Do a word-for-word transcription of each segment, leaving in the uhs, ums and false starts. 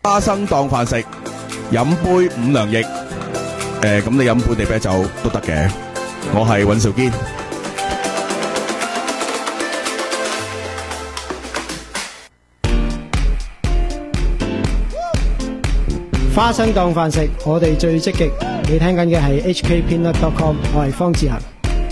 花生當飯食，飲杯五糧液。誒、呃，咁你飲本地啤酒都得嘅。我係尹兆堅。 花生當飯食，我哋最積極。你聽緊嘅係 H K Peanut dot com， 我係方志恒。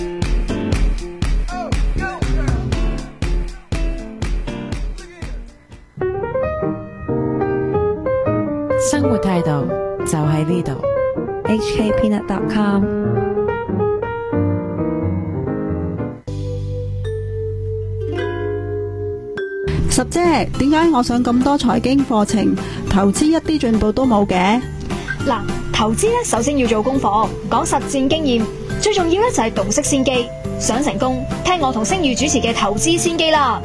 生活態度就喺呢度 H K Peanut dot com。 十姐，點解我上咁多財經課程，投資一啲進步都冇嘅？ 嗱，投資咧首先要做功課，講實戰經驗，最重要咧就係洞悉先機。想成功，聽我同星宇主持嘅投資先機啦。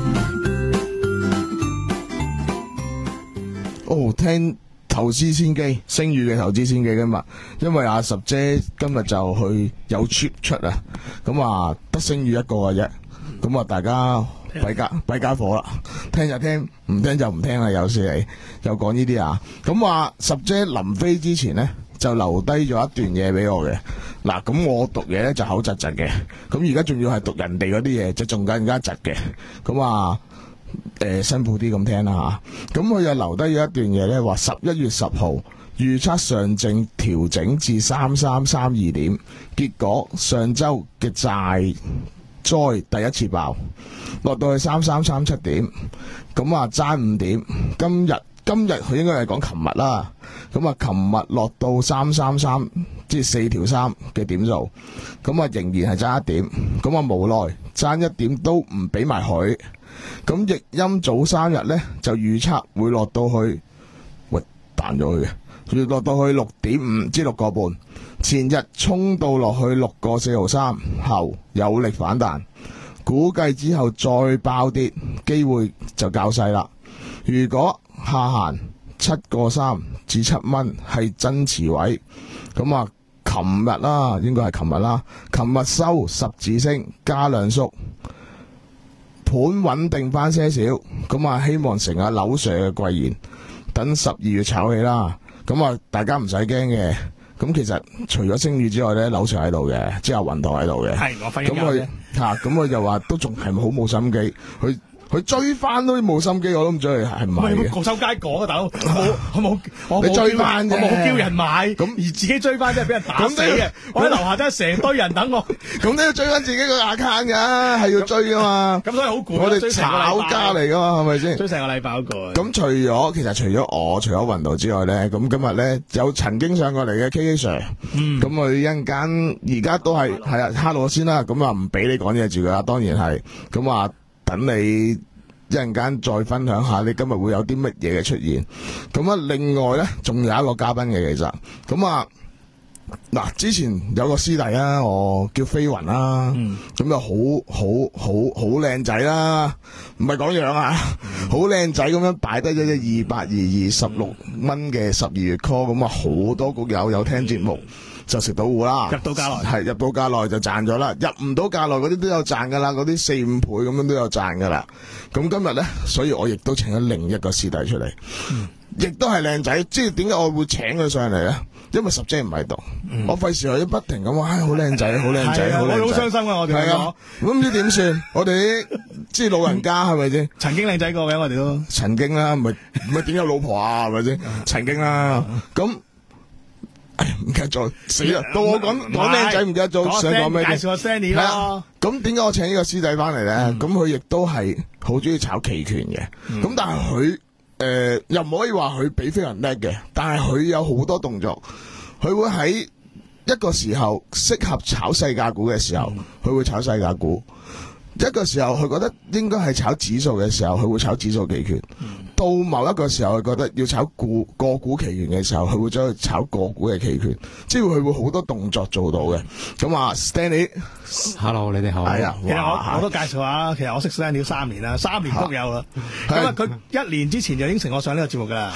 哦，聽投資先機，星宇嘅投資先機噶嘛，因為阿十姐今日就去有 trip 出啊，咁啊得星宇一個嘅啫，咁啊大家弊家弊家伙啦，聽就聽，唔聽就唔聽啦，有時嚟又講呢啲啊，咁話十姐臨飛之前呢，就留低咗一段嘢俾我嘅，嗱咁我讀嘢咧就口窒窒嘅，咁而家仲要係讀人哋嗰啲嘢，就仲更加窒嘅，咁啊。誒、呃，辛苦啲咁聽啦吓，咁佢又留低咗一段嘢咧，話十一月十號預測上證調整至三三三二點，結果上周嘅債災第一次爆，落到去三三三七點，咁啊爭五點，今日今日佢應該係講琴日啦，咁啊琴日落到三三三，即係四條三嘅點數，咁啊仍然係爭一點，咁啊無奈爭一點都唔俾埋佢。咁譯音早三日咧就預測會落到去，喂彈咗去嘅，要落到去六點五至六個半。前日衝到落去六個四毫三後有力反彈，估計之後再爆跌機會就較細啦。如果下限七個三至七蚊係真持位，咁啊，琴日啦，應該係琴日啦，琴日收十字星加兩縮。盤穩定翻些少，咁啊希望成阿柳 Sir 嘅貴言，等十二月炒起啦。咁啊大家唔使驚嘅。咁其實除咗星宇之外咧，柳 Sir 喺度嘅，之後雲台喺度嘅。 係我瞓緊覺啫。 咁佢吓，咁佢就話都仲係好冇心機，佢。佢追翻都冇心機，我都唔知佢係唔係嘅。 過收街講啊，大佬，我冇，我冇，我你追翻啫， 我冇叫人買，咁而自己追翻真係俾人打死嘅。我喺樓下真係成堆人等我， 咁都要追翻自己個 account 噶，係要追噶嘛。 咁所以好攰。 我哋炒家嚟噶嘛，係咪先？ 追成個禮拜嗰個。 咁除咗其實除咗我，除咗雲道之外咧，咁今日咧有曾經上過嚟嘅 K K Sir，咁佢一陣間而家都係係啊，hello先啦，咁啊唔俾你講嘢住噶啦，當然係，咁啊等你。一陣間再分享下你今日會有啲乜嘢嘅出現，咁啊另外咧仲有一個嘉賓嘅其實，咁啊嗱之前有個師弟啊，我叫飛雲啦，咁又好好好好靚仔啦，唔係講樣啊，好靚仔咁樣擺低咗隻二八二二十六蚊嘅十二月 call， 咁啊好多股友有聽節目。就食到糊啦， 入到價內係入到價內就賺咗啦，入唔到價內嗰啲都有賺噶啦，嗰啲四五倍咁樣都有賺噶啦。咁今日咧，所以我亦都請咗另一個師弟出嚟，亦都係靚仔。即係點解我會請佢上嚟咧？因為十姐唔喺度，嗯、我費事我不停咁話，唉，好靚仔，好靚仔，好靚仔。 我好傷心啊！我哋係啊， 咁唔知點算？我哋啲即係老人家係咪先？ 曾經靚仔過嘅，我哋都曾經啦，唔係唔係點有老婆啊？係咪先？曾經啦，咁。唔記得咗，死啦！到我講講靚仔唔記得咗，想講咩？ 介紹下 Sandy 咯。 咁點解我請呢個師弟翻嚟咧？咁佢亦都係好中意炒期權嘅。咁、嗯、但係佢誒又唔可以話佢比非常叻嘅，但係佢有好多動作，佢會喺一個時候適合炒細價股嘅時候，佢、嗯、會炒細價股。一個時候佢覺得應該係炒指數嘅時候，佢會炒指數期權。嗯、到某一個時候佢覺得要炒股個股期權嘅時候，佢會走去炒個股嘅期權。即係佢會好多動作做到嘅。咁啊 Stanley，Hello， 你哋好。 係啊，其實我我都介紹下，其實我識 Stanley 三年啦，三年都有啦。咁啊，佢一年之前就應承我上呢個節目噶啦。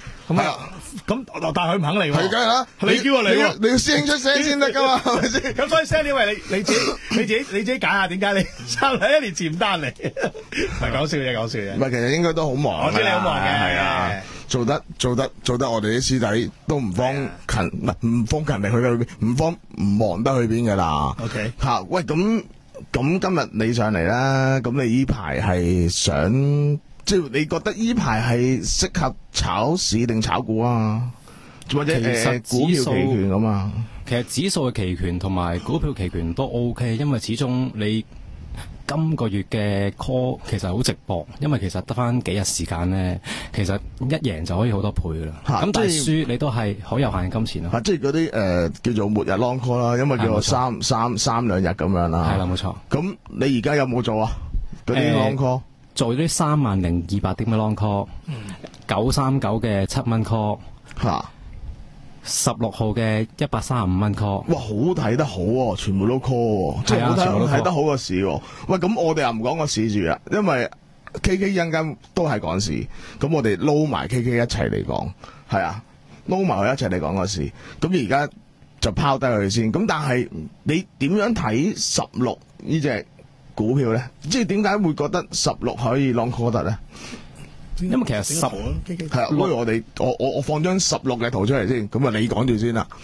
咁啊，咁但係佢唔肯嚟喎。 係梗係啦， 你叫我嚟喎， 你要師兄出聲先得噶嘛，係咪先？ 咁所以 Sandy，喂，你你自己你自己你自己揀下點解你三一年前唔單嚟？唔係講笑啫，講笑啫。 唔係，其實應該都好忙。 我知你好忙嘅， 係啊，做得做得做得，我哋啲師弟都唔方勤，唔係唔方勤力去得去邊，唔方唔忙得去邊噶啦。 OK， 吓，喂，咁咁今日你上嚟啦，咁你呢排係想，即係你覺得呢排係適合炒市定炒股啊？或者誒股票期權咁啊？ 其實指數嘅期權同埋股票期權都 OK， 因為始終你今個月嘅 call 其實好直博，因為其實得翻幾日時間咧，其實一贏就可以好多倍噶啦。咁、啊、但係輸你都係好有限嘅金錢咯。 即係嗰啲誒叫做末日 long call 啦，因為叫做三三三兩日咁樣啦。 係啦，冇錯。 咁你而家有冇做啊？嗰啲 long call、呃、 做啲三萬零二百點嘅 long call，九三九嘅七蚊 call 嚇。 十六號嘅一百三十五蚊 call， 哇，好睇得好喎、啊，全部都 call 喎，即係好睇睇得好個市喎。喂，咁我哋又唔講個市住啦，因為 K K 一陣間都係講市，咁我哋撈埋 K K 一齊嚟講，係啊，撈埋佢一齊嚟講個市。咁而家就拋低佢先。咁但係你點樣睇十六呢隻股票咧？即係點解會覺得十六可以 long call 得咧？ 因為其實十係啊，不如我哋我我我放張十六嘅圖出嚟先，咁啊你講住先啦，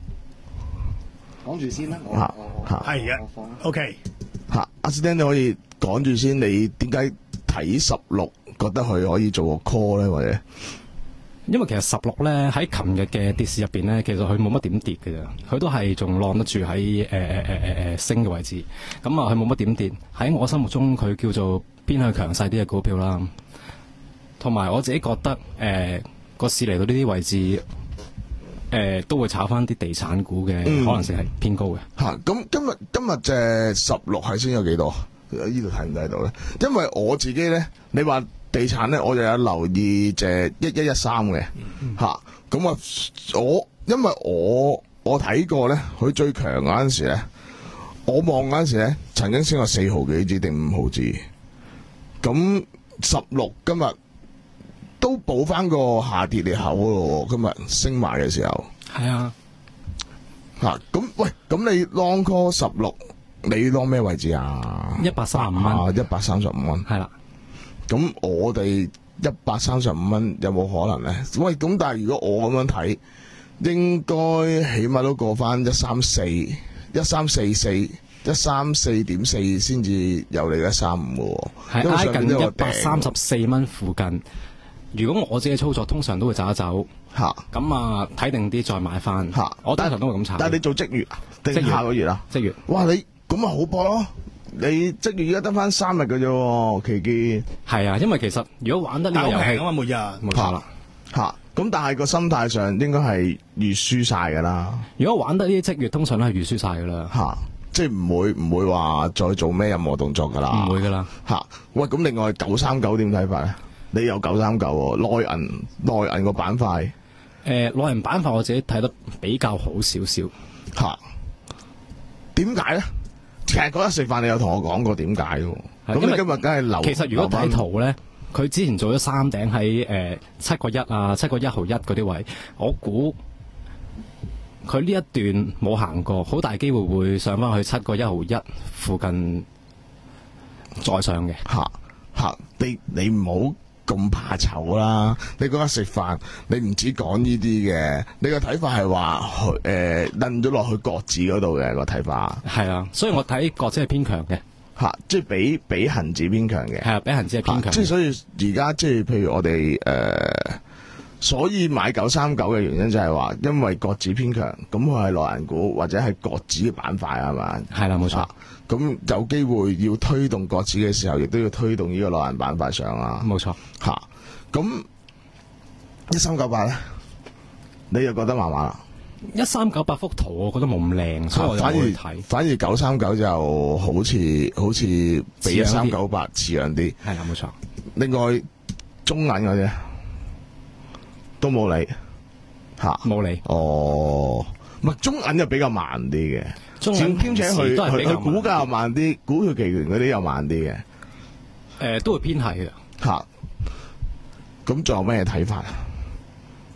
講住先啦， 吓吓係啊 ，OK， 吓阿 Stan 你可以講住先，你點解睇十六覺得佢可以做個 call 咧？或者因為其實十六咧喺琴日嘅跌市入邊咧，其實佢冇乜點跌嘅啫，佢都係仲晾得住喺誒誒誒誒誒升嘅位置，咁啊佢冇乜點跌，喺我心目中佢叫做偏向強勢啲嘅股票啦。同埋我自己覺得，誒、呃、個市嚟到呢啲位置，誒、呃、都會炒翻啲地產股嘅可能性係偏高嘅。 吓、嗯，咁今日今日隻十六係先有幾多？呢度睇唔睇到咧？因為我自己咧，你話地產咧，我就有留意隻一一一三嘅吓。咁啊，我因為我我睇過咧，佢最強嗰陣時咧，我望嗰陣時咧，曾經升過四毫幾子定五毫子。咁十六今日都補翻個下跌裂口咯，今日升埋嘅時候。 係啊， 吓咁、啊、喂，咁你 long call 十六，你 long 咩位置啊？ 一百三十五蚊， 一百三十五蚊。係啦，咁我哋一百三十五蚊有冇可能咧？喂，咁但係如果我咁樣睇，應該起碼都過翻一三四、一三四四、一三四點四先至有你一三五嘅， 係挨近一百三十四蚊附近。如果我自己操作，通常都會走一走，吓咁啊睇定啲再買翻，吓我通常都會咁炒。但係你做即月定下個月啊？即月，哇你咁啊好搏咯！你即月而家得翻三日嘅啫，期見係啊，因為其實如果玩得呢個遊戲啊嘛，每日冇錯啦， 吓咁但係個心態上應該係預輸晒噶啦。 如果玩得呢啲即月，通常都係預輸晒噶啦，吓即係唔會唔會話再做咩任何動作噶啦， 唔會噶啦， 吓喂咁另外九三九點睇法咧？你有九三九喎，內銀內銀個板塊， 誒內銀板塊我自己睇得比較好少少嚇。點解咧？其實嗰日食飯你有同我講過點解喎？咁你今日梗係留。 其實如果睇圖咧，佢之前做咗三頂喺誒七個一啊、七個一毫一嗰啲位，我估佢呢一段冇行過，好大機會會上翻去七個一毫一附近再上嘅嚇嚇。你你唔好咁怕醜啦！你嗰日食飯，你唔止講呢啲嘅，你個睇法係話誒掟咗落去國指嗰度嘅個睇法。 係啊，所以我睇國指係偏強嘅， 嚇、啊，即係比比恆指偏強嘅。 係啊，比恆指係偏強、啊。 即係所以而家即係譬如我哋誒、呃，所以買九三九嘅原因就係話，因為國指偏強，咁佢係內銀股或者係國指嘅板塊係嘛？ 係啦，冇錯。 咁有機會要推動國指嘅時候，亦都要推動呢個內銀板塊上啊！ 冇錯， 吓咁一三九八咧，你又覺得麻麻啦？ 一三九八幅圖我覺得冇咁靚，所以我就冇去睇。 反而九三九就好似好似比一三九八似樣啲。 係啦，冇錯。 另外中銀嗰啲都冇理吓， 冇理。 哦，唔係中銀就比較慢啲嘅。兼兼且佢佢佢股價又慢啲，股票期權嗰啲又慢啲嘅，誒、 呃、都會偏係嘅吓。咁仲有咩睇法啊？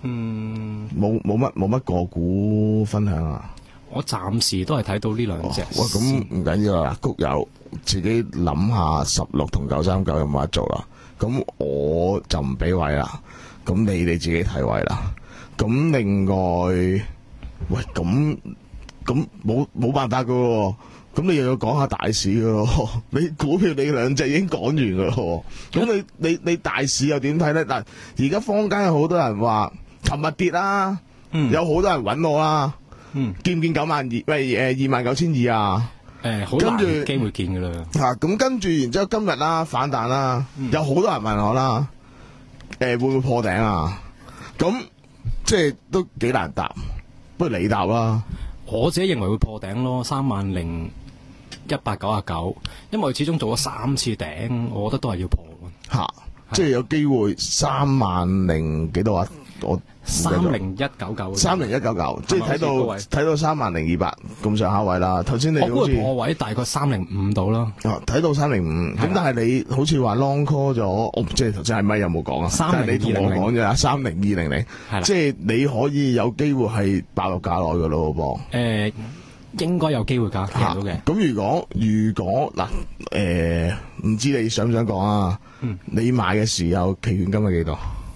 嗯， 冇冇乜冇乜個股分享啊？ 我暫時都係睇到呢兩隻。 哇，咁唔緊要啦，谷友自己諗下十六同九三九有冇得做啦。咁我就唔俾位啦，咁你哋自己睇位啦。咁另外，喂，咁咁冇冇辦法噶喎。咁你又要講下大市噶咯？你股票你兩隻已經講完噶咯。咁你你你大市又點睇咧？嗱，而家坊間有好多人話，琴日跌啦， 嗯、 有好多人揾我啦。 嗯， 見唔見九萬二？喂，誒，二萬九千二啊？ 誒，好難機會見噶啦。 吓，咁跟住，然之後今日啦，反彈啦， 嗯、 有好多人問我啦，誒，會唔會破頂啊？咁即係都幾難答，不如你答啦。 我自己認為會破頂咯，三萬零一百九十九，因為佢始終做咗三次頂，我覺得都係要破。 吓，即係有機會三萬零幾多啊？我三零一九九， 三零一九九，即係睇到睇到三萬零二百咁上下位啦。頭先你好似我估佢破位大概三零五度啦。 啊，睇到三零五，咁但係你好似話 long call 咗，我唔知頭先係咪有冇講啊？但係你同我講啫，三零二零零，即係你可以有機會係爆落價內噶咯噃。 誒，應該有機會㗎，睇到嘅。 咁如果如果嗱，誒，唔知你想唔想講啊？ 嗯，你買嘅時候期權金係幾多？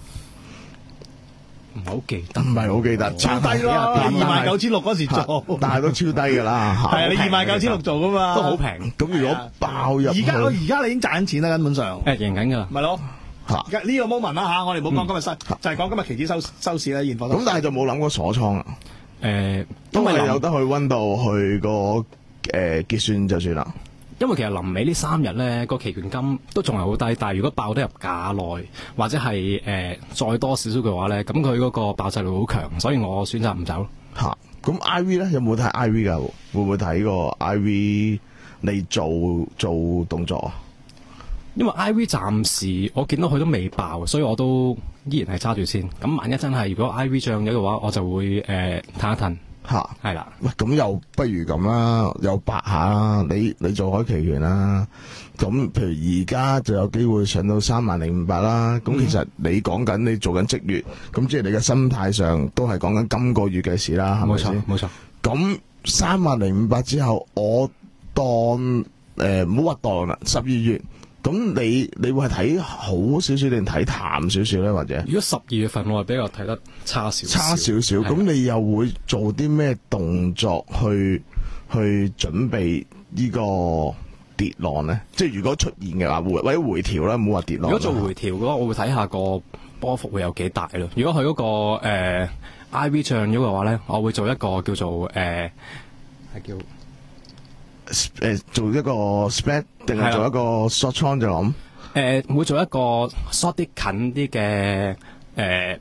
唔係好記得， 唔係好記得， 超低咯，二萬九千六嗰時做， 但係都超低噶啦。 係啊，你二萬九千六做噶嘛， 都好平。 咁如果爆入， 而家我而家你已經賺緊錢啦，根本上誒贏緊噶啦， 咪咯。而家呢個 moment 啦嚇，我哋唔好講今日收，就係講今日期指收收市啦，現貨。 咁但係就冇諗過鎖倉啊？ 誒， 都係有得去溫度去個誒結算就算啦。 因為其實臨尾呢三日咧，個期權金都仲係好低，但係如果爆得入價內，或者係誒、呃、再多少少嘅話咧，咁佢嗰個爆炸力好強，所以我選擇唔走。 嚇、啊，咁 I V 咧有冇睇 I V 㗎？會唔會睇個 I V 你做做動作啊？ 因為 I V 暫時我見到佢都未爆，所以我都依然係揸住先。咁萬一真係如果 I V 漲咗嘅話，我就會誒褪一褪。吓，係啦。 喂，咁又不如咁啦，又白下啦。你你做開期權啦，咁譬如而家就有機會上到三萬零五百啦。咁、嗯、其實你講緊你做緊即月，咁即係你嘅心態上都係講緊今個月嘅事啦，係咪先？ 冇錯，冇錯。 咁三萬零五百之後，我當誒唔好話當啦，十二月。咁你你會係睇好少少定睇淡少少咧？或者如果十二月份我係比較睇得差少少， 差少少，咁你又會做啲咩動作去去準備呢個跌浪咧？即係如果出現嘅話，或者回調啦，唔好話跌浪。 如果做回調嘅話，我會睇下個波幅會有幾大咯。如果佢嗰、那個誒、呃、I V 漲咗嘅話咧，我會做一個叫做誒係、呃、叫。 誒、呃，做一個 spread 定係做一個 short 倉就諗？誒、 呃，會做一個 short 啲近啲嘅誒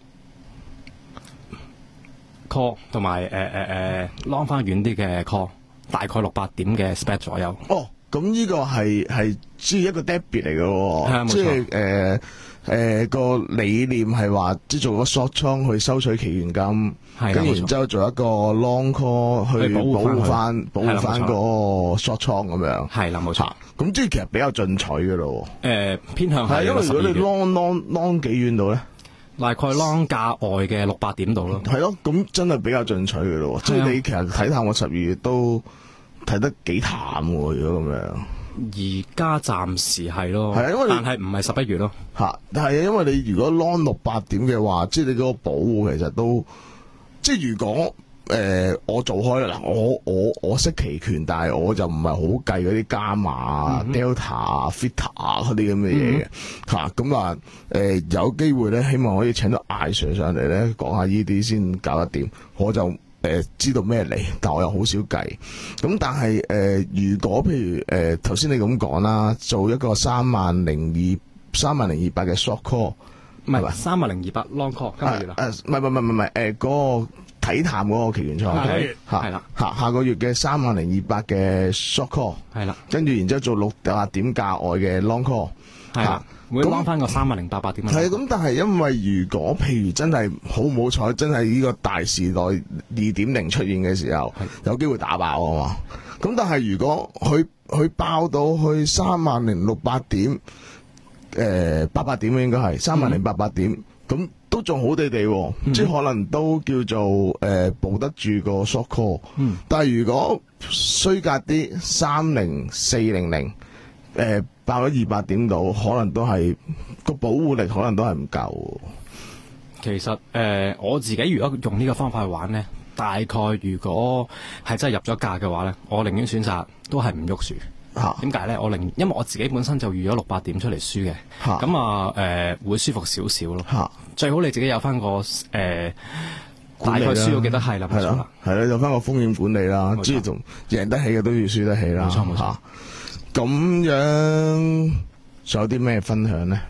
call， 同埋誒誒誒 long 翻遠啲嘅 call， 大概六百點嘅 spread 左右。 哦，咁呢個係係即係一個 debit 嚟嘅， 係即係誒誒個理念係話，即係做個 short 倉去收取期權金。跟住然之後做一個 long call 去保護翻保護翻嗰個 short 倉咁樣， 係啦冇錯。 咁即係其實比較進取嘅咯。 誒、呃、偏向係， 因為如果你 long long long 幾遠度咧， 大概 long 價外嘅六百點度咯。 係咯，咁真係比較進取嘅咯。即係你其實睇淡我十二月都睇得幾淡喎，如果咁樣。 而家暫時係咯， 係啊，因為但係唔係十一月咯。 嚇，但係因為你如果 long 六百點嘅話，即係你嗰個保護其實都。即係如果誒、呃、我做開啦，我我我識期權，但係我就唔係好計嗰啲加碼、嗯、Delta、Theta 嗰啲咁嘅嘢嘅嚇。咁啊誒有機會咧，希望可以請到艾 Sir 上嚟咧講下呢啲先搞得掂。我就誒、呃、知道咩嚟，但我又好少計。咁但係誒、呃，如果譬如誒頭先你咁講啦，做一個三萬零二三萬零二百嘅 short call。 唔係三萬零二百 long call 今個月啦， 誒唔係唔係唔係唔係誒嗰個睇淡嗰個期權倉， 係啦， 下下個月嘅三萬零二百嘅 short call，係啦，跟住然之後做六百點價外嘅 long call， 係啦，會 long 翻個三萬零八百點。 係咁，但係因為如果譬如真係好唔好彩，真係呢個大時代二點零出現嘅時候，有機會打爆啊嘛。咁但係如果佢佢爆到去三萬零六百點。誒八百點應該係三萬零八百點，咁、嗯、 都仲好地地喎， 嗯即係可能都叫做誒、呃、保得住個 short call。 嗯， 但係如果衰格啲三零四零零誒爆咗二百點度，可能都係個保護力可能都係唔夠喎。 其實誒、呃、我自己如果用呢個方法去玩咧，大概如果係真係入咗價嘅話咧，我寧願選擇都係唔喐樹。 嚇點解咧？我寧因為我自己本身就預咗六百點出嚟輸嘅， 嚇咁啊誒會舒服少少咯。 嚇最好你自己有翻個誒、呃、大管理啦概輸咗幾多係啦，冇係啦錯啦。， 係啦，有翻個風險管理啦， 冇錯即係仲贏得起嘅都要輸得起啦。 冇錯冇錯嚇咁樣仲有啲咩分享咧？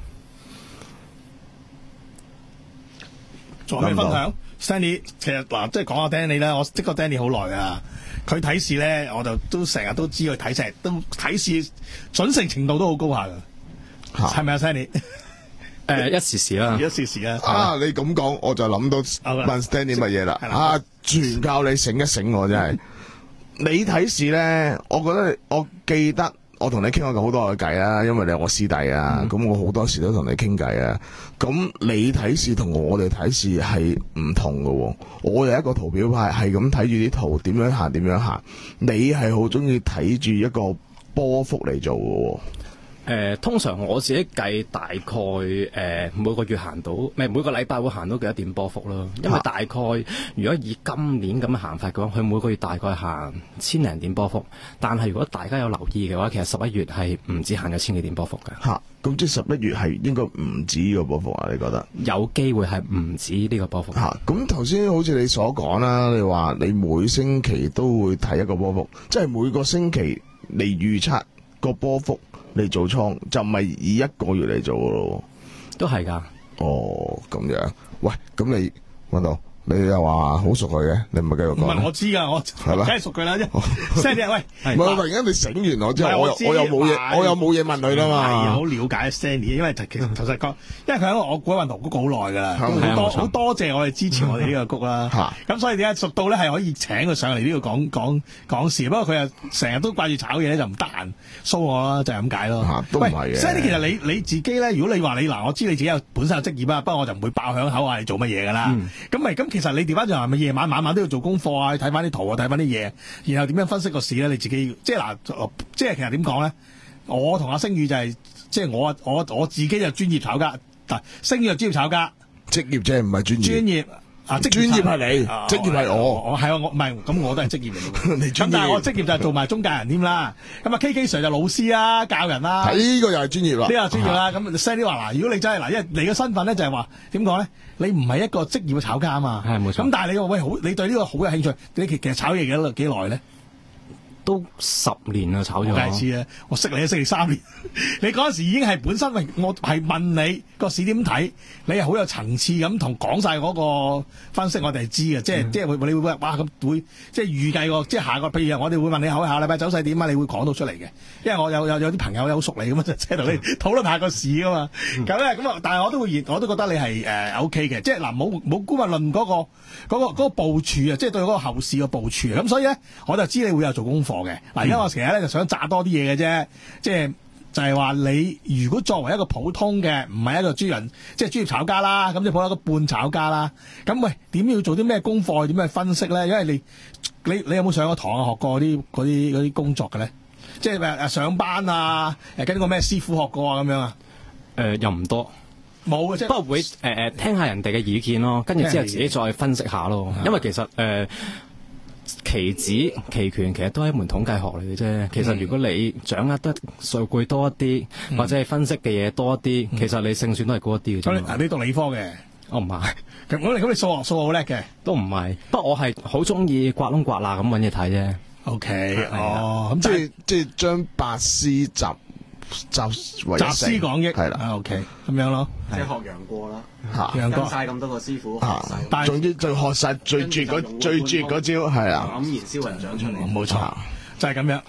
仲有咩分享 Stanley 其實嗱，即係講下 Danny 咧，我識個 Danny 好耐啊。佢睇市咧，我就都成日都知佢睇成都睇市準成程度都好高下噶，係咪啊 Stanley？ 誒一時時啦， 一時時啊！ 啊，你咁講我就諗到問 Stanley 乜嘢啦？ 係啦啊，全靠你醒一醒我真係。你睇市咧，我覺得我記得我同你傾過好多嘅偈啊，因為你係我師弟啊，咁、我好多時都同你傾偈啊。咁你睇市同我哋睇市係唔同嘅喎。我有一個圖表派，係咁睇住啲圖點樣行點樣行。你係好中意睇住一個波幅嚟做嘅喎。 誒、呃、通常我自己計大概誒、呃、每個月行到，唔係每個禮拜會行到幾多點波幅咯。因為大概如果以今年咁樣行法嘅話，佢每個月大概行千零點波幅。但係如果大家有留意嘅話，其實十一月係唔止行咗千幾點波幅嘅。 嚇，咁即係十一月係應該唔止呢個波幅啊？你覺得？ 有機會係唔止呢個波幅。 嚇，咁頭先好似你所講啦，你話你每星期都會睇一個波幅，即係每個星期嚟預測個波幅嚟做倉，就唔係以一個月嚟做嘅咯。 都係㗎。 哦，咁樣。喂，咁你揾到？你又話好熟佢嘅，你唔係繼續唔係講咧？ 我知㗎，我係啦梗係熟佢啦。Stanley 喂， 唔係，突然間你醒完我之後，我又唔係我知我又冇嘢， 係我又冇嘢問佢啦係嘛。 好了解 Stanley，因為其實頭先講，因為佢喺我股運圖谷好耐㗎啦， 係咁好多係啊冇錯好多謝我哋支持我哋呢個谷啦。 嚇咁所以點解熟到咧係可以請佢上嚟呢度講講講事？不過佢又成日都掛住炒嘢咧，就唔得閒 show 我啦，就係咁解咯嚇。都唔係嘅喂 Stanley 其實你你自己咧，如果你話你嗱，我知你自己有本身有職業啊，不過我就唔會爆響口話你做乜嘢㗎啦。咁咪咁其實你調翻轉係咪夜晚晚晚都要做功課啊？睇翻啲圖啊，睇翻啲嘢，然後點樣分析個市咧？你自己即係嗱，即係其實點講咧？我同阿星宇就係、即係我我我自己就專業炒家，但星宇就專業炒家， 職業啫，唔係專業。 專業啊，職專業係你啊職業係我我係啊，我唔係咁，我都係職業嚟嘅。 你專業咁但係我職業就係做埋中介人添啦。咁啊，K K Sir 就老師啦，教人啦。 睇呢個又係專業啦。 呢個專業啦，咁 Sandy 話嗱，如果你真係嗱，因為你嘅身份咧就係話點講咧？你唔係一個職業嘅炒家啊嘛， 係冇錯咁但係你話喂好，你對呢個好有興趣，你其其實炒嘢幾多幾耐咧？ 都十年啦，炒咗。 我梗係知啦，我識你都識你三年。你嗰陣時已經係本身喂，我係問你個市點睇，你係好有層次咁同講晒嗰個分析，我哋係知嘅，即係、嗯、即係會你會話哇咁會即係預計個即係下個，譬如我哋會問你下下禮拜走勢點啊，你會講到出嚟嘅，因為我有有有啲朋友有熟你咁啊，即係同你討論下個市噶嘛。咁咧咁啊，但係我都會我都覺得你係誒 O K 嘅，即係嗱冇冇估物論嗰個嗰、嗰個嗰、嗰個部署啊，即係對嗰個後市嘅部署啊。咁所以咧，我就知你會有做功課嘅。嗱，而家我成日咧就想炸多啲嘢嘅啫，即係就係話你如果作為一個普通嘅，唔係一個專人，即係專業炒家啦，咁即係普通一個半炒家啦。咁喂，點要做啲咩功課？點樣去分析咧？因為你你你有冇上過堂啊？學過啲嗰啲嗰啲工作嘅咧？即係誒上班啊？誒跟個咩師傅學過啊？咁樣啊？ 誒、呃、又唔多。 冇嘅，即係不過會誒誒、呃、聽下人哋嘅意見咯，跟住之後自己再分析下咯。因為其實誒。呃期指、期權其實都係一門統計學嚟嘅啫。其實如果你掌握得數據多一啲，嗯、或者係分析嘅嘢多一啲，嗯、其實你勝算都係高一啲嘅啫。 嗱，你讀理科嘅， 我唔係。 咁我哋咁你數學數學好叻嘅， 都唔係。不過我係好中意刮窿刮罅咁揾嘢睇啫。 O K，哦，咁即係即係將百思集集為集思廣益係啦。 啊 ，O K，咁樣咯， 即係學楊過啦。 楊過跟晒咁多個師傅， 啊，總之就學晒最絕嗰最絕嗰招係啊， 黯然銷魂掌出嚟。 冇錯，就係咁樣。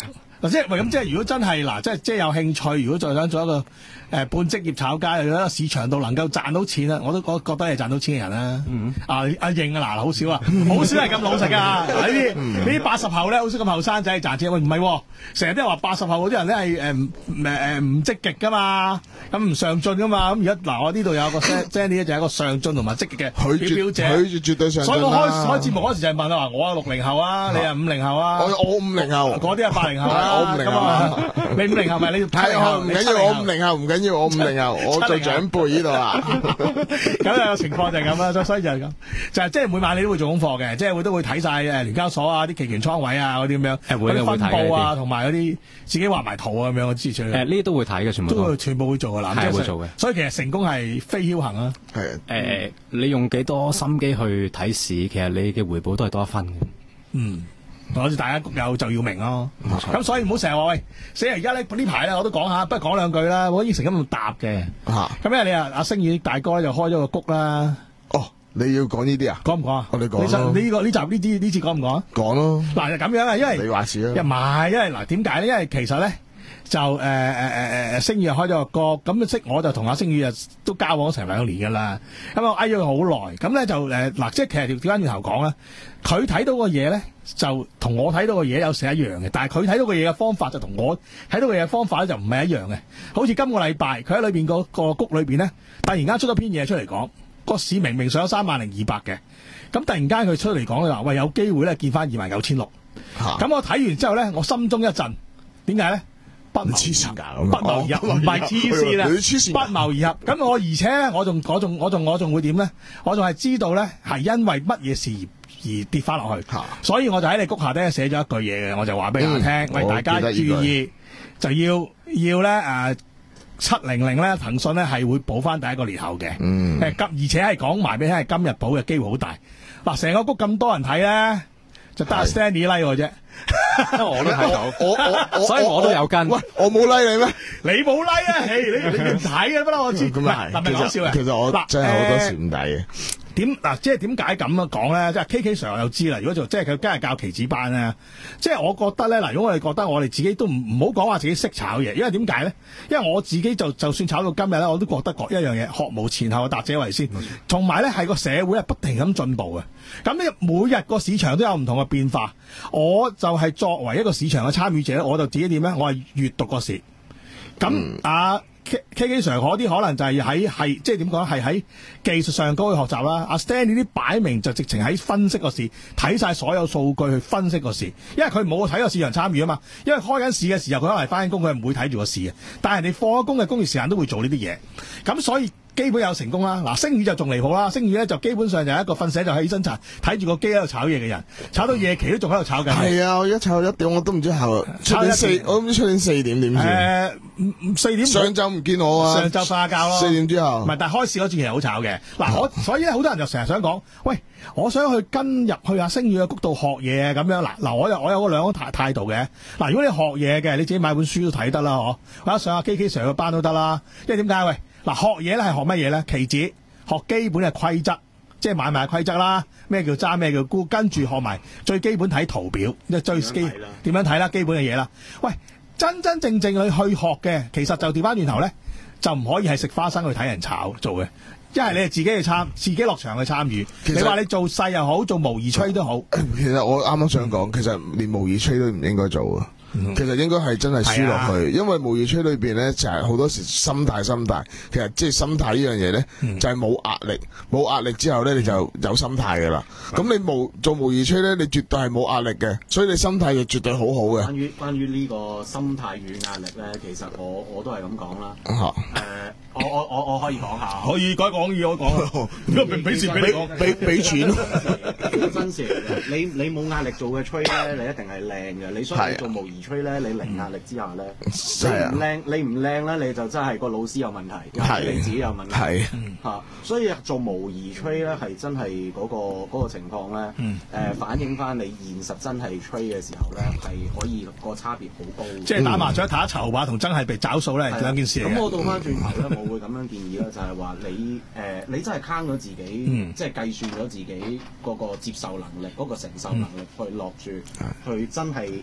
嗱，即係喂咁，即係如果真係嗱，即係即係有興趣，如果再想做一個誒、呃、半職業炒家，又喺市場度能夠賺到錢啦，我都覺覺得係賺到錢嘅人啦。嗯、啊阿應啊，嗱好少啊，好少係咁老實㗎。呢啲呢啲八十後咧，好少咁後生仔賺錢。喂，唔係喎，成日都係話八十後嗰啲人咧係誒誒誒唔積極㗎嘛，咁唔上進㗎嘛。咁而家嗱，我呢度有個 Sandy 咧就係一個上進同埋積極嘅表表者， 佢絕對上進啦。 所以我開開節目嗰時就係問啊，我係六零後啊，你係五零後啊？ 我我五零後， 嗰啲係八零後啊。 我五零後， 你五零後咪你係我唔緊要，我五零後唔緊要，我五零後，我做長輩呢度啊。 咁有情況就係咁啦，所以就係咁，就係即係每晚你都會做功課嘅，即係會都會睇晒誒聯交所啊、啲期權倉位啊嗰啲咁樣，嗰啲分佈啊，同埋嗰啲自己畫埋圖啊咁樣嘅資訊。 誒呢啲都會睇嘅，全部都會全部會做嘅啦， 係會做嘅。 所以其實成功係非僥倖啊。 係誒，你用幾多心機去睇市，其實你嘅回報都係多一分嘅。 嗯。好似大家局友就要明咯，咁所以唔好成日話喂，死人而家呢呢排咧我都講下，不過講兩句啦，我應承咁答嘅。咁因為你啊阿星宇大哥咧就開咗個谷啦。 哦，你要講呢啲啊？ 講唔講啊？ 我哋講咯。你呢個呢集呢啲呢次講唔講啊？ 講咯。 嗱就咁樣啊，因為你話事啊。 又唔係，因為嗱點解咧？因為其實咧就誒誒誒誒星宇開咗個谷，咁識我就同阿星宇啊都交往咗成兩年噶啦。咁我嗌咗佢好耐，咁咧就誒嗱，即係其實調調翻轉頭講啦，佢睇到個嘢咧。就同我睇到嘅嘢有時一樣嘅，但係佢睇到嘅嘢嘅方法就同我睇到嘅嘢嘅方法咧就唔係一樣嘅。好似今個禮拜佢喺裏邊個個谷裏邊咧，突然間出咗篇嘢出嚟講，個市明明上咗三萬零二百嘅，咁突然間佢出嚟講佢話喂有機會咧見翻二萬九千六。咁我睇完之後咧，我心中一震，點解咧？不謀黐線㗎， 不謀而合唔係黐線啦，不謀而合。咁我而且咧，我仲我仲我仲我仲會點咧？我仲係知道咧係因為乜嘢事而跌翻落去，所以我就喺你谷下底寫咗一句嘢嘅，我就話俾大家聽，喂、嗯、大家注意，就要要咧誒七零零咧騰訊咧係會補翻第一個裂口嘅，誒、嗯、而且係講埋俾你聽係今日補嘅機會好大。嗱，成個谷咁多人睇咧，就得阿 Stanley like 我啫。 我都睇到， 我我我所以我都有跟。 喂，我冇 like 你咩？ 你冇 like 啊？你你你唔睇嘅不啦？我知。 咁啊係。 嗱，咪講笑嘅。 其實我真係好多時唔睇嘅。 點嗱，即係點解咁樣講咧？即係 K K Sir 又知啦。如果做即係佢今日教期指班咧，即係我覺得咧嗱，如果我哋覺得我哋自己都唔唔好講話自己識炒嘢，因為點解咧？因為我自己就就算炒到今日咧，我都覺得一樣嘢，學無前後，達者為先。同埋咧，係個社會係不停咁進步嘅。咁呢每日個市場都有唔同嘅變化。我就係作為一個市場嘅參與者，我就自己點咧？我係閱讀個市。咁、嗯、啊 K K Sir 嗰啲可能就係喺係即係點講？係喺技術上高去學習啦。阿 Stan 呢啲擺明就直情喺分析個市，睇晒所有數據去分析個市。因為佢冇睇個市場參與啊嘛。因為開緊市嘅時候，佢可能翻緊工，佢唔會睇住個市嘅。但係人哋放咗工嘅工業時間都會做呢啲嘢。咁所以基本有成功啦。嗱，星宇就仲離譜啦。星宇咧就基本上就係一個瞓醒就起身查，睇住個機喺度炒嘢嘅人，炒到夜期都仲喺度炒緊。係啊，我而家炒到一點我都唔知後出年四，我唔知出年四點點算。 誒，四點上晝唔見我啊。 上晝瞓下覺咯。四點之後。 唔係，但係開市嗰段其實好炒嘅。嗱，我所以咧好多人就成日想講，喂，我想去跟入去阿星宇嘅谷度學嘢咁樣。嗱嗱，我有我有個兩個態態度嘅。嗱，如果你學嘢嘅，你自己買本書都睇得啦，嗬，或者上下 K K Sir 嘅班都得啦。因為點解？喂，嗱，學嘢咧係學乜嘢咧？期指學基本嘅規則，即係買賣規則啦。咩叫揸，咩叫沽，跟住學埋最基本睇圖表，即係最基點樣睇啦，基本嘅嘢啦。喂，真真正正你去學嘅，其實就調翻轉頭咧，就唔可以係食花生去睇人炒做嘅，一係你係自己去參，自己落場去參與。你話你做細又好，做模擬吹都好。 其實我啱啱想講，其實連模擬吹都唔應該做啊。其實應該係真係輸落去，因為模擬吹裏邊咧就係好多時心態心態，其實即係心態呢樣嘢咧就係冇壓力，冇壓力之後咧你就有心態噶啦。咁你模做模擬吹咧，你絕對係冇壓力嘅，所以你心態就絕對好好嘅。 關於關於呢個心態與壓力咧，其實我我都係咁講啦。誒、 啊呃，我我我我可以講下， 可以改講嘢，我講。如果俾俾錢俾你，俾俾錢。 真事嚟嘅，你你冇壓力做嘅吹咧，你一定係靚嘅。你所以做模擬吹咧，你零壓力之下咧，你唔靚，你唔靚咧，你就真係個老師有問題，你自己有問題嚇。所以做模擬吹咧係真係嗰個嗰個情況咧，誒反映翻你現實真係吹嘅時候咧，係可以個差別好高。 即係打麻雀打籌碼同真係被找數咧，係兩件事嚟嘅。 咁我倒翻轉頭咧，我會咁樣建議啦，就係話你誒你真係慳咗自己，即係計算咗自己嗰個接受能力、嗰個承受能力去落住，去真係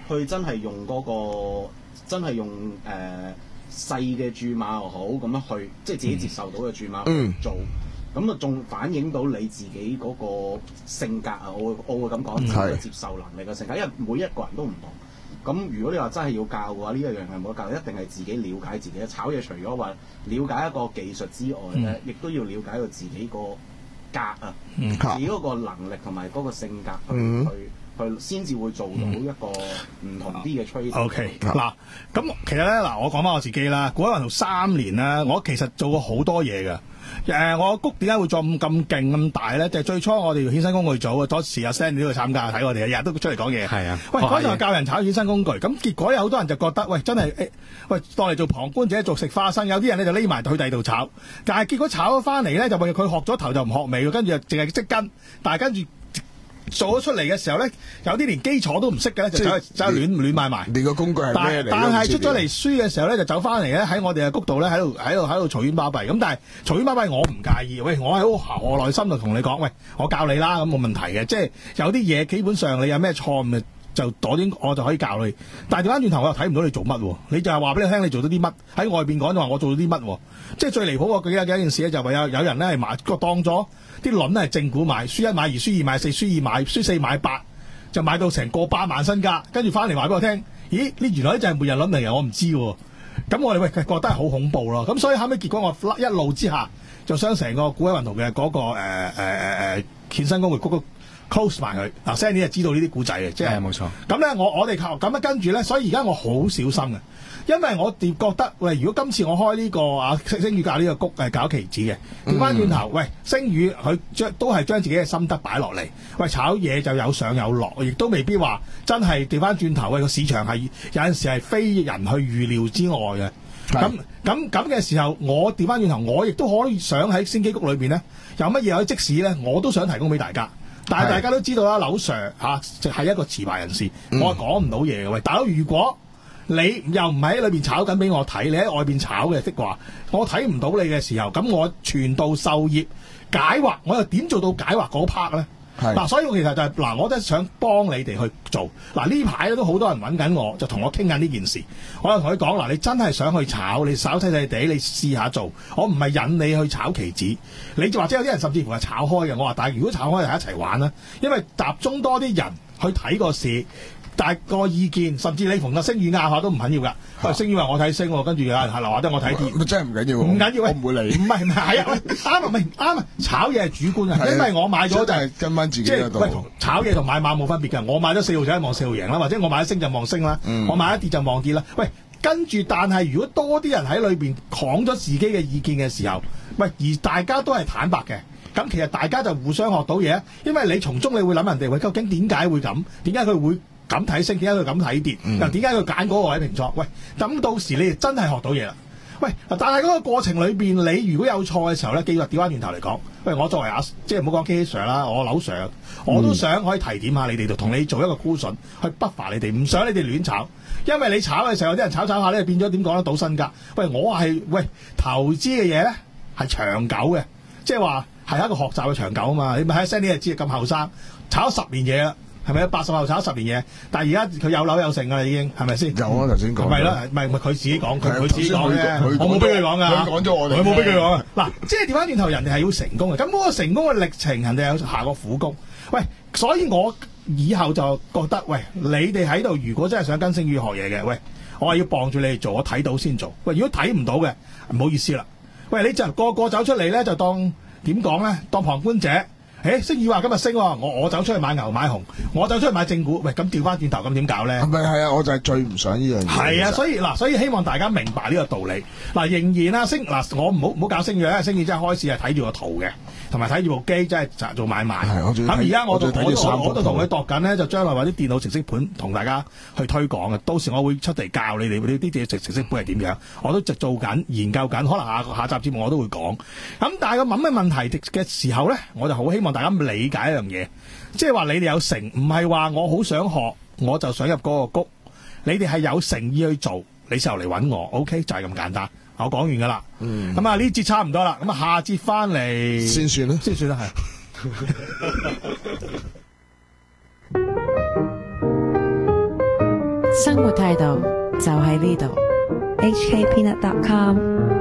去真係用嗰、個真係用誒、呃、細嘅注碼又好，咁樣去即係自己接受到嘅注碼去做，咁啊仲反映到你自己嗰個性格啊，我會我會咁講，自己嘅接受能力嘅性格，因為每一個人都唔同。咁如果你話真係要教嘅話，呢一樣係冇得教，一定係自己了解自己。炒嘢除咗話了解一個技術之外咧，亦、嗯、都要了解到自己個格啊，嗯、自己嗰個能力同埋嗰個性格去、嗯、去。佢先至會做到一個唔同啲嘅趨勢。O K 嗱，咁其實咧嗱，我講翻我自己啦。古海雲圖三年咧，我其實做過好多嘢㗎。誒、呃，我谷點解會做咁咁勁咁大咧？就係、是、最初我哋衍生工具組啊，當時阿 Sandy 都去參加睇我哋，日日都出嚟講嘢。係啊，喂，嗰陣我教人炒衍生工具，咁結果有好多人就覺得，喂，真係誒，喂，當嚟做旁觀者做食花生。有啲人咧就匿埋去第二度炒，但係結果炒咗翻嚟咧，就話佢學咗頭就唔學尾，跟住就淨係識跟，但係跟住。做咗出嚟嘅時候咧，有啲連基礎都唔識嘅咧，就走去走去亂亂買埋。你個工具係咩嚟？但係出咗嚟輸嘅時候咧，就走翻嚟咧喺我哋嘅谷度咧，喺度喺度喺度嘈冤巴閉。咁但係嘈冤巴閉我唔介意。喂，我喺好我內心度同你講，喂，我教你啦，咁冇問題嘅。即係有啲嘢基本上你有咩錯誤就攞啲我就可以教你。但係調翻轉頭我又睇唔到你做乜喎？你就係話俾你聽你做到啲乜？喺外邊講就話我做到啲乜喎？即係最離譜我記得嘅一件事咧，就係有有人咧係買個當咗。啲輪咧係正股買，輸一買二，輸二買四，輸二買輸四買八，就買到成個百萬身家，跟住翻嚟話俾我聽，咦？呢原來呢就係末日輪嚟嘅，我唔知喎。咁我哋喂覺得係好恐怖咯。咁所以後尾結果我一路之下就將成個古海雲圖嘅嗰個誒誒誒誒衍生工具嗰個 close 埋佢。嗱 Sandy 就知道呢啲古仔嘅，即係冇錯。咁咧我我哋靠咁樣跟住咧，所以而家我好小心嘅。因為我哋覺得，喂，如果今次我開呢、這個啊星宇教呢個谷係搞期指嘅，調翻轉頭，喂，星宇佢將都係將自己嘅心得擺落嚟，喂，炒嘢就有上有落，亦都未必話真係調翻轉頭，喂，個市場係有陣時係非人去預料之外嘅。咁咁咁嘅時候，我調翻轉頭，我亦都可以想喺星基谷裏邊咧，有乜嘢可以即使咧，我都想提供俾大家。但係大家都知道啦，劉 Sir 嚇就係一個持牌人士，嗯、我係講唔到嘢嘅。喂，大佬如果你又唔係喺裏邊炒緊俾我睇，你喺外邊炒嘅的話，我睇唔到你嘅時候，咁我傳道授業解惑，我又點做到解惑嗰 part 咧？嗱、啊，所以我其實就係、是、嗱，我都係想幫你哋去做。嗱、啊、呢排咧都好多人揾緊我，就同我傾緊呢件事。我又同佢講嗱，你真係想去炒，你稍細細地，你試下做。我唔係引你去炒期指，你或者有啲人甚至乎係炒開嘅。我話，但係如果炒開就一齊玩啦，因為集中多啲人去睇個市。但係個意見，甚至你同個星宇拗下都唔緊要㗎。喂，星宇話我睇升，跟住有人係留話得我睇跌，真係唔緊要。唔緊要，我唔會理。唔係唔係，係啊，啱啊，唔係啱啊。炒嘢係主觀啊，因為我買咗就係跟翻自己嗰度。即係喂，炒嘢同買馬冇分別㗎。我買咗四號就係望四號贏啦，或者我買咗升就望升啦。嗯、我買一跌就望跌啦。喂，跟住但係如果多啲人喺裏邊講咗自己嘅意見嘅時候，喂，而大家都係坦白嘅，咁其實大家就互相學到嘢，因為你從中你會諗人哋喂，究竟點解會咁？點解佢會？咁睇升，點解佢咁睇跌？又點解佢揀嗰個位平倉？喂，咁到時你哋真係學到嘢啦。喂，但係嗰個過程裏邊，你如果有錯嘅時候咧，記住調翻轉頭嚟講。喂，我作為阿即係唔好講 K Sir 啦，我劉 Sir，我都想可以提點下你哋，度同你做一個 cushion 去 buffer你哋，唔想你哋亂炒。因為你炒嘅時候，有啲人炒炒下咧，變咗點講得到身家。喂，我係喂投資嘅嘢咧係長久嘅，即係話係一個學習嘅長久啊嘛。你咪喺 Sandy 就知咁後生，炒咗十年嘢啦。係咪八十後炒咗十年嘢？但係而家佢有樓有剩㗎啦，已經係咪先？有啊，頭先講。係啦，唔係唔係佢自己講，佢佢自己講嘅。我冇俾佢講㗎。佢講咗我哋。佢冇俾佢講啊！嗱，即係調翻轉頭，人哋係要成功嘅。咁嗰個成功嘅歷程，人哋有下過苦功。喂，所以我以後就覺得，喂，你哋喺度，如果真係想跟星宇學嘢嘅，喂，我係要幫住你哋做，我睇到先做。喂，如果睇唔到嘅，唔好意思啦。喂，你就個個走出嚟咧，就當點講咧？當旁觀者。誒，星宇話今日升，我我走出去買牛買熊，我走出去買正股，喂，咁調翻轉頭咁點搞咧？係咪係啊？我就係最唔想呢樣嘢。係啊，所以嗱，所以希望大家明白呢個道理。嗱，仍然啦，星嗱，我唔好唔好搞星宇咧，星宇真係開始係睇住個圖嘅，同埋睇住部機，真係做買賣。咁而家我就我我都同佢度緊咧，就將來揾啲電腦程式盤同大家去推廣嘅。到時我會出嚟教你哋呢啲嘅程式盤係點樣，我都就做緊研究緊，可能下下集節目我都會講。咁但係個問咩問題嘅時候咧，我就好希望大家理解一樣嘢，即係話你哋有誠，唔係話我好想學，我就想入嗰個谷。你哋係有誠意去做，你就嚟揾我 ，OK 就係咁簡單。我講完噶啦，嗯，咁啊呢節差唔多啦，咁啊下節翻嚟先算啦，先算啦，係。 生活態度就喺呢度。 H K Peanut dot com